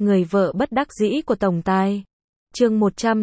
người vợ bất đắc dĩ của tổng tài. Chương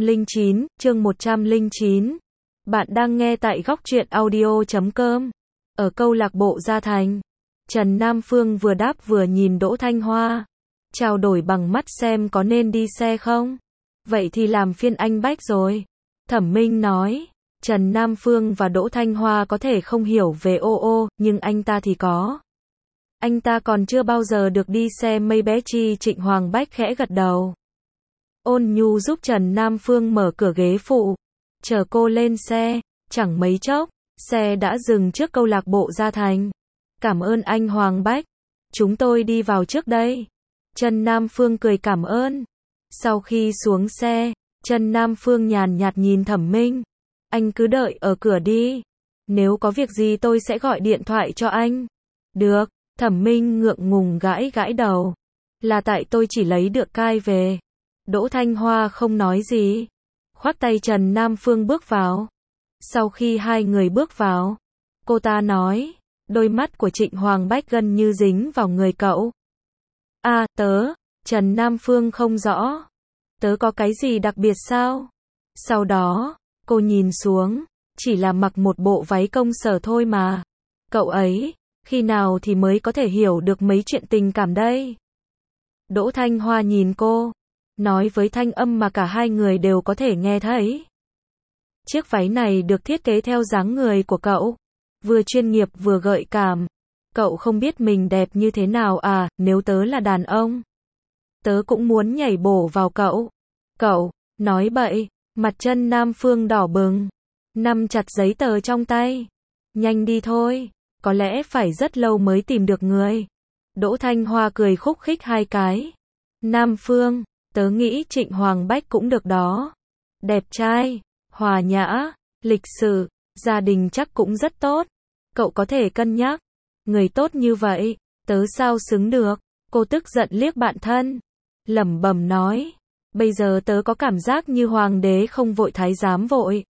109. Bạn đang nghe tại góc truyện audio.com. Ở câu lạc bộ Gia Thành, Trần Nam Phương vừa đáp vừa nhìn Đỗ Thanh Hoa. Trao đổi bằng mắt xem có nên đi xe không? Vậy thì làm phiên anh Bách rồi. Thẩm Minh nói. Trần Nam Phương và Đỗ Thanh Hoa có thể không hiểu về ô, nhưng anh ta thì có. Anh ta còn chưa bao giờ được đi xe mây bé chi. Trịnh Hoàng Bách khẽ gật đầu. Ôn nhu giúp Trần Nam Phương mở cửa ghế phụ, chờ cô lên xe. Chẳng mấy chốc, xe đã dừng trước câu lạc bộ Gia Thành. Cảm ơn anh Hoàng Bách. Chúng tôi đi vào trước đây. Trần Nam Phương cười cảm ơn. Sau khi xuống xe, Trần Nam Phương nhàn nhạt nhìn Thẩm Minh. Anh cứ đợi ở cửa đi. Nếu có việc gì tôi sẽ gọi điện thoại cho anh. Được. Thẩm Minh ngượng ngùng gãi gãi đầu. Là tại tôi chỉ lấy được cai về. Đỗ Thanh Hoa không nói gì. Khoác tay Trần Nam Phương bước vào. Sau khi hai người bước vào, cô ta nói, đôi mắt của Trịnh Hoàng Bách gần như dính vào người cậu. À, tớ, Trần Nam Phương không rõ. Tớ có cái gì đặc biệt sao? Sau đó, cô nhìn xuống, chỉ là mặc một bộ váy công sở thôi mà. Cậu ấy, khi nào thì mới có thể hiểu được mấy chuyện tình cảm đây? Đỗ Thanh Hoa nhìn cô, nói với thanh âm mà cả hai người đều có thể nghe thấy. Chiếc váy này được thiết kế theo dáng người của cậu, vừa chuyên nghiệp vừa gợi cảm. Cậu không biết mình đẹp như thế nào à? Nếu tớ là đàn ông, tớ cũng muốn nhảy bổ vào cậu. Cậu, nói bậy. Mặt Trần Nam Phương đỏ bừng, nắm chặt giấy tờ trong tay. Nhanh đi thôi, có lẽ phải rất lâu mới tìm được người. Đỗ Thanh Hoa cười khúc khích hai cái. Nam Phương, tớ nghĩ Trịnh Hoàng Bách cũng được đó. Đẹp trai, hòa nhã, lịch sự, gia đình chắc cũng rất tốt. Cậu có thể cân nhắc. Người tốt như vậy, tớ sao xứng được? Cô tức giận liếc bạn thân, lẩm bẩm nói. Bây giờ tớ có cảm giác như hoàng đế không vội thái giám vội.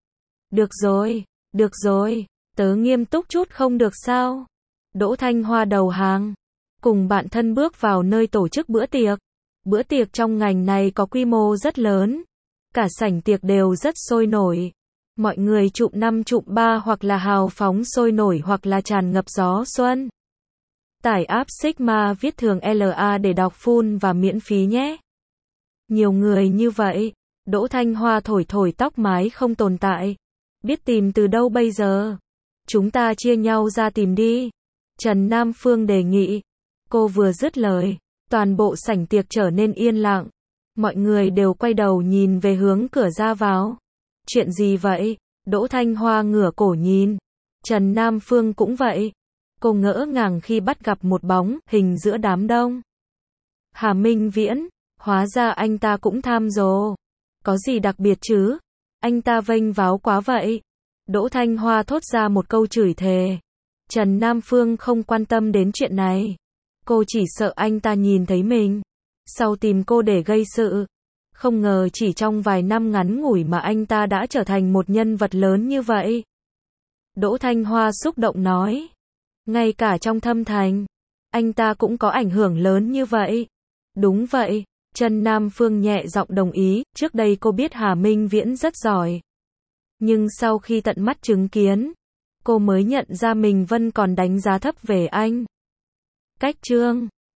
Được rồi, tớ nghiêm túc chút không được sao? Đỗ Thanh Hoa đầu hàng, cùng bạn thân bước vào nơi tổ chức bữa tiệc. Bữa tiệc trong ngành này có quy mô rất lớn. Cả sảnh tiệc đều rất sôi nổi. Mọi người trụm 5 trụm 3 hoặc là hào phóng sôi nổi hoặc là tràn ngập gió xuân. Tải app Sigma viết thường LA để đọc full và miễn phí nhé. Nhiều người như vậy. Đỗ Thanh Hoa thổi tóc mái không tồn tại. Biết tìm từ đâu bây giờ? Chúng ta chia nhau ra tìm đi. Trần Nam Phương đề nghị. Cô vừa dứt lời, toàn bộ sảnh tiệc trở nên yên lặng. Mọi người đều quay đầu nhìn về hướng cửa ra vào. Chuyện gì vậy? Đỗ Thanh Hoa ngửa cổ nhìn. Trần Nam Phương cũng vậy. Cô ngỡ ngàng khi bắt gặp một bóng hình giữa đám đông. Hà Minh Viễn, hóa ra anh ta cũng tham rồ. Có gì đặc biệt chứ? Anh ta vênh váo quá vậy. Đỗ Thanh Hoa thốt ra một câu chửi thề. Trần Nam Phương không quan tâm đến chuyện này. Cô chỉ sợ anh ta nhìn thấy mình, sau tìm cô để gây sự. Không ngờ chỉ trong vài năm ngắn ngủi mà anh ta đã trở thành một nhân vật lớn như vậy. Đỗ Thanh Hoa xúc động nói. Ngay cả trong thâm thành, anh ta cũng có ảnh hưởng lớn như vậy. Đúng vậy, Trần Nam Phương nhẹ giọng đồng ý. Trước đây cô biết Hà Minh Viễn rất giỏi. Nhưng sau khi tận mắt chứng kiến, cô mới nhận ra mình vẫn còn đánh giá thấp về anh. Cách chương